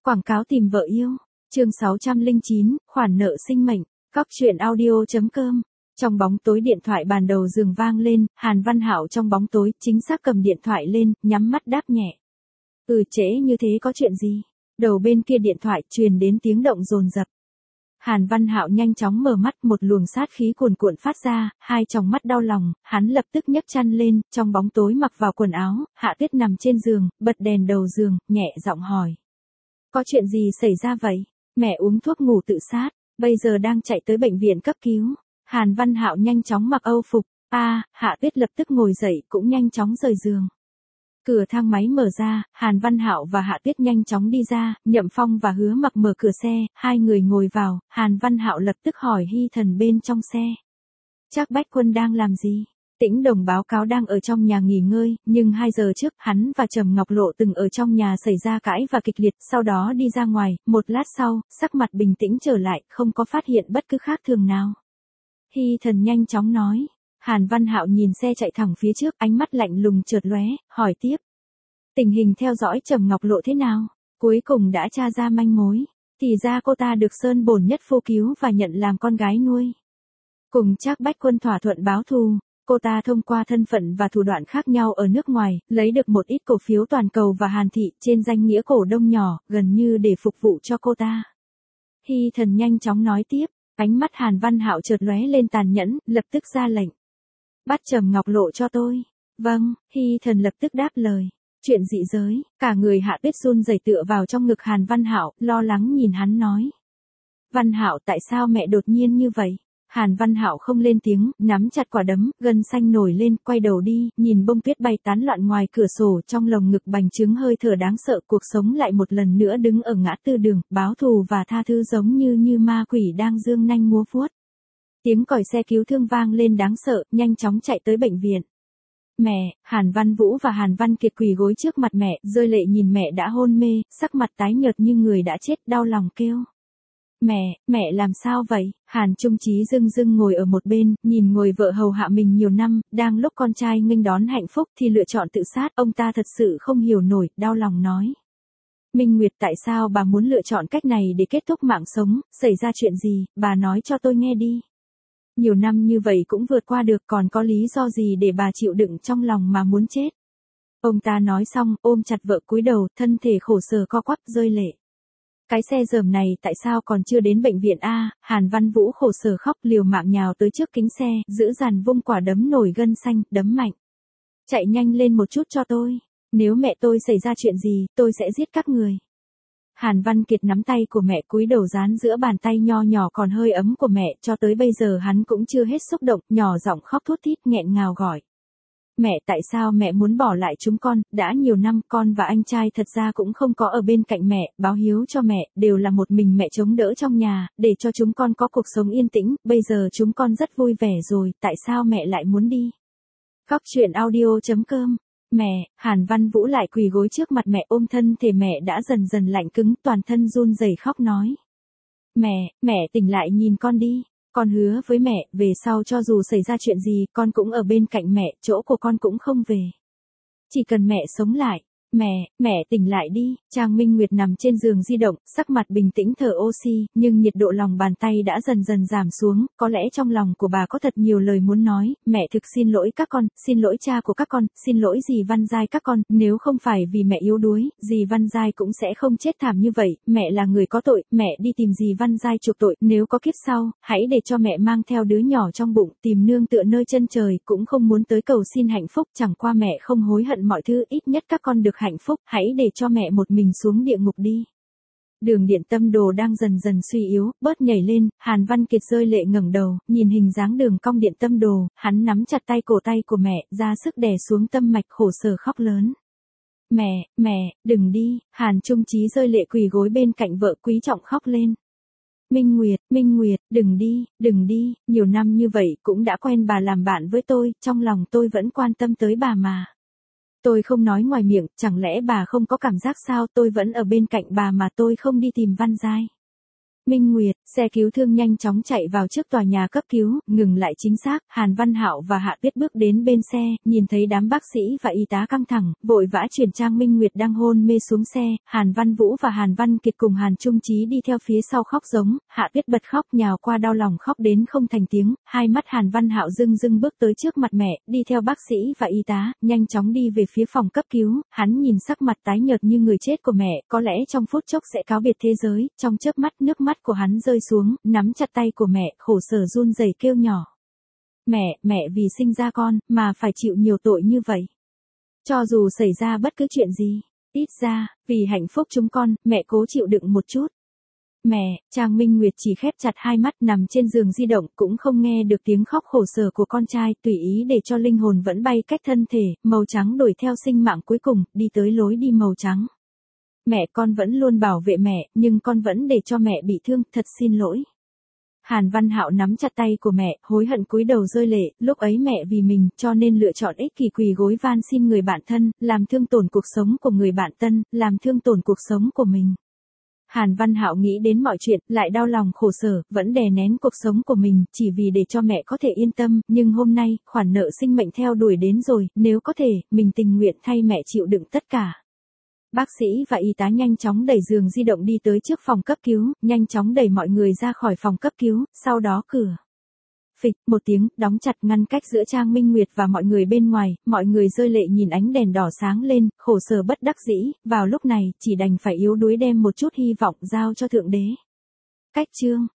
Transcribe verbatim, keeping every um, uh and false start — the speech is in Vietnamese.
Quảng cáo tìm vợ yêu. Chương sáu trăm lẻ chín, khoản nợ sinh mệnh. Cóc truyện audio chấm com. Trong bóng tối điện thoại bàn đầu giường vang lên, Hàn Văn Hạo trong bóng tối, chính xác cầm điện thoại lên, nhắm mắt đáp nhẹ. Ừ, trễ như thế có chuyện gì? Đầu bên kia điện thoại truyền đến tiếng động dồn dập. Hàn Văn Hạo nhanh chóng mở mắt, một luồng sát khí cuồn cuộn phát ra, hai tròng mắt đau lòng, hắn lập tức nhấc chăn lên, trong bóng tối mặc vào quần áo, Hạ Tuyết nằm trên giường, bật đèn đầu giường, nhẹ giọng hỏi. Có chuyện gì xảy ra vậy? Mẹ uống thuốc ngủ tự sát, bây giờ đang chạy tới bệnh viện cấp cứu. Hàn Văn Hạo nhanh chóng mặc âu phục. A, à, Hạ Tuyết lập tức ngồi dậy, cũng nhanh chóng rời giường. Cửa thang máy mở ra, Hàn Văn Hạo và Hạ Tuyết nhanh chóng đi ra, Nhậm Phong và Hứa Mặc mở cửa xe, hai người ngồi vào, Hàn Văn Hạo lập tức hỏi Hy Thần bên trong xe. Trác Bách Quân đang làm gì? Tĩnh Đồng báo cáo đang ở trong nhà nghỉ ngơi, nhưng hai giờ trước, hắn và Trầm Ngọc Lộ từng ở trong nhà xảy ra cãi và kịch liệt, sau đó đi ra ngoài, một lát sau, sắc mặt bình tĩnh trở lại, không có phát hiện bất cứ khác thường nào. Hy Thần nhanh chóng nói. Hàn Văn Hạo nhìn xe chạy thẳng phía trước, ánh mắt lạnh lùng chợt lóe, hỏi tiếp. Tình hình theo dõi Trầm Ngọc Lộ thế nào? Cuối cùng đã tra ra manh mối. Thì ra cô ta được Sơn Bổn Nhất Phu cứu và nhận làm con gái nuôi. Cùng Trác Bách Quân thỏa thuận báo thù, cô ta thông qua thân phận và thủ đoạn khác nhau ở nước ngoài, lấy được một ít cổ phiếu toàn cầu và Hàn Thị trên danh nghĩa cổ đông nhỏ, gần như để phục vụ cho cô ta. Hy Thần nhanh chóng nói tiếp, ánh mắt Hàn Văn Hạo chợt lóe lên tàn nhẫn, lập tức ra lệnh. Bắt Trầm Ngọc Lộ cho tôi. Vâng, Hy Thần lập tức đáp lời. Chuyện dị giới, cả người Hạ Tuyết run rẩy tựa vào trong ngực Hàn Văn Hạo, lo lắng nhìn hắn nói. Văn Hạo, tại sao mẹ đột nhiên như vậy? Hàn Văn Hạo không lên tiếng, nắm chặt quả đấm, gân xanh nổi lên, quay đầu đi, nhìn bông tuyết bay tán loạn ngoài cửa sổ, trong lồng ngực bành trướng hơi thở đáng sợ, cuộc sống lại một lần nữa đứng ở ngã tư đường, báo thù và tha thứ giống như như ma quỷ đang dương nanh múa vuốt. Tiếng còi xe cứu thương vang lên đáng sợ, nhanh chóng chạy tới bệnh viện. Mẹ, Hàn Văn Vũ và Hàn Văn Kiệt quỳ gối trước mặt mẹ, rơi lệ nhìn mẹ đã hôn mê, sắc mặt tái nhợt như người đã chết, đau lòng kêu. Mẹ, mẹ làm sao vậy? Hàn Trung Chí dưng dưng ngồi ở một bên, nhìn ngồi vợ hầu hạ mình nhiều năm, đang lúc con trai nghênh đón hạnh phúc thì lựa chọn tự sát, ông ta thật sự không hiểu nổi, đau lòng nói. Minh Nguyệt, tại sao bà muốn lựa chọn cách này để kết thúc mạng sống, xảy ra chuyện gì, bà nói cho tôi nghe đi. Nhiều năm như vậy cũng vượt qua được, còn có lý do gì để bà chịu đựng trong lòng mà muốn chết. Ông ta nói xong, ôm chặt vợ cúi đầu, thân thể khổ sở co quắp rơi lệ. Cái xe dởm này tại sao còn chưa đến bệnh viện a? Hàn Văn Vũ khổ sở khóc, liều mạng nhào tới trước kính xe, giữ dằn vung quả đấm nổi gân xanh, đấm mạnh. Chạy nhanh lên một chút cho tôi, nếu mẹ tôi xảy ra chuyện gì, tôi sẽ giết các người. Hàn Văn Kiệt nắm tay của mẹ cúi đầu dán giữa bàn tay nho nhỏ còn hơi ấm của mẹ, cho tới bây giờ hắn cũng chưa hết xúc động, nhỏ giọng khóc thút thít nghẹn ngào gọi. Mẹ, tại sao mẹ muốn bỏ lại chúng con, đã nhiều năm con và anh trai thật ra cũng không có ở bên cạnh mẹ, báo hiếu cho mẹ, đều là một mình mẹ chống đỡ trong nhà, để cho chúng con có cuộc sống yên tĩnh, bây giờ chúng con rất vui vẻ rồi, tại sao mẹ lại muốn đi? Cóc truyện audio chấm com. Mẹ, Hàn Văn Vũ lại quỳ gối trước mặt mẹ, ôm thân thể mẹ đã dần dần lạnh cứng, toàn thân run rẩy khóc nói. Mẹ, mẹ tỉnh lại nhìn con đi. Con hứa với mẹ, về sau cho dù xảy ra chuyện gì, con cũng ở bên cạnh mẹ, chỗ của con cũng không về. Chỉ cần mẹ sống lại. Mẹ, mẹ tỉnh lại đi. Trang Minh Nguyệt nằm trên giường di động, sắc mặt bình tĩnh thở oxy, nhưng nhiệt độ lòng bàn tay đã dần dần giảm xuống, có lẽ trong lòng của bà có thật nhiều lời muốn nói, mẹ thực xin lỗi các con, xin lỗi cha của các con, xin lỗi dì Văn Giai các con, nếu không phải vì mẹ yếu đuối, dì Văn Giai cũng sẽ không chết thảm như vậy, mẹ là người có tội, mẹ đi tìm dì Văn Giai chuộc tội, nếu có kiếp sau, hãy để cho mẹ mang theo đứa nhỏ trong bụng, tìm nương tựa nơi chân trời, cũng không muốn tới cầu xin hạnh phúc, chẳng qua mẹ không hối hận mọi thứ, ít nhất các con được hạnh phúc, hãy để cho mẹ một mình xuống địa ngục đi. Đường Điện Tâm Đồ đang dần dần suy yếu, bớt nhảy lên, Hàn Văn Kiệt rơi lệ ngẩng đầu, nhìn hình dáng đường cong Điện Tâm Đồ, hắn nắm chặt tay cổ tay của mẹ, ra sức đè xuống tâm mạch khổ sở khóc lớn. Mẹ, mẹ, đừng đi, Hàn Trung Chí rơi lệ quỳ gối bên cạnh vợ quý trọng khóc lên. Minh Nguyệt, Minh Nguyệt, đừng đi, đừng đi, nhiều năm như vậy cũng đã quen bà làm bạn với tôi, trong lòng tôi vẫn quan tâm tới bà mà. Tôi không nói ngoài miệng, chẳng lẽ bà không có cảm giác sao, tôi vẫn ở bên cạnh bà mà tôi không đi tìm Văn Giai. Minh Nguyệt, xe cứu thương nhanh chóng chạy vào trước tòa nhà cấp cứu, ngừng lại chính xác, Hàn Văn Hạo và Hạ Tuyết bước đến bên xe, nhìn thấy đám bác sĩ và y tá căng thẳng, vội vã chuyển Trang Minh Nguyệt đang hôn mê xuống xe, Hàn Văn Vũ và Hàn Văn Kiệt cùng Hàn Trung Chí đi theo phía sau khóc giống, Hạ Tuyết bật khóc nhào qua đau lòng khóc đến không thành tiếng, hai mắt Hàn Văn Hạo rưng rưng bước tới trước mặt mẹ, đi theo bác sĩ và y tá, nhanh chóng đi về phía phòng cấp cứu, hắn nhìn sắc mặt tái nhợt như người chết của mẹ, có lẽ trong phút chốc sẽ cáo biệt thế giới, trong chớp mắt nước mắt của hắn rơi xuống, nắm chặt tay của mẹ, khổ sở run rẩy kêu nhỏ. Mẹ, mẹ vì sinh ra con, mà phải chịu nhiều tội như vậy. Cho dù xảy ra bất cứ chuyện gì, ít ra, vì hạnh phúc chúng con, mẹ cố chịu đựng một chút. Mẹ, Trang Minh Nguyệt chỉ khép chặt hai mắt nằm trên giường di động cũng không nghe được tiếng khóc khổ sở của con trai, tùy ý để cho linh hồn vẫn bay cách thân thể, màu trắng đổi theo sinh mạng cuối cùng, đi tới lối đi màu trắng. Mẹ con vẫn luôn bảo vệ mẹ, nhưng con vẫn để cho mẹ bị thương, thật xin lỗi. Hàn Văn Hạo nắm chặt tay của mẹ, hối hận cúi đầu rơi lệ, lúc ấy mẹ vì mình, cho nên lựa chọn ích kỷ quỳ gối van xin người bạn thân, làm thương tổn cuộc sống của người bạn thân, làm thương tổn cuộc sống của mình. Hàn Văn Hạo nghĩ đến mọi chuyện, lại đau lòng khổ sở, vẫn đè nén cuộc sống của mình, chỉ vì để cho mẹ có thể yên tâm, nhưng hôm nay, khoản nợ sinh mệnh theo đuổi đến rồi, nếu có thể, mình tình nguyện thay mẹ chịu đựng tất cả. Bác sĩ và y tá nhanh chóng đẩy giường di động đi tới trước phòng cấp cứu, nhanh chóng đẩy mọi người ra khỏi phòng cấp cứu, sau đó cửa. Phịch, một tiếng, đóng chặt ngăn cách giữa Trang Minh Nguyệt và mọi người bên ngoài, mọi người rơi lệ nhìn ánh đèn đỏ sáng lên, khổ sở bất đắc dĩ, vào lúc này, chỉ đành phải yếu đuối đem một chút hy vọng giao cho Thượng Đế. Cách chương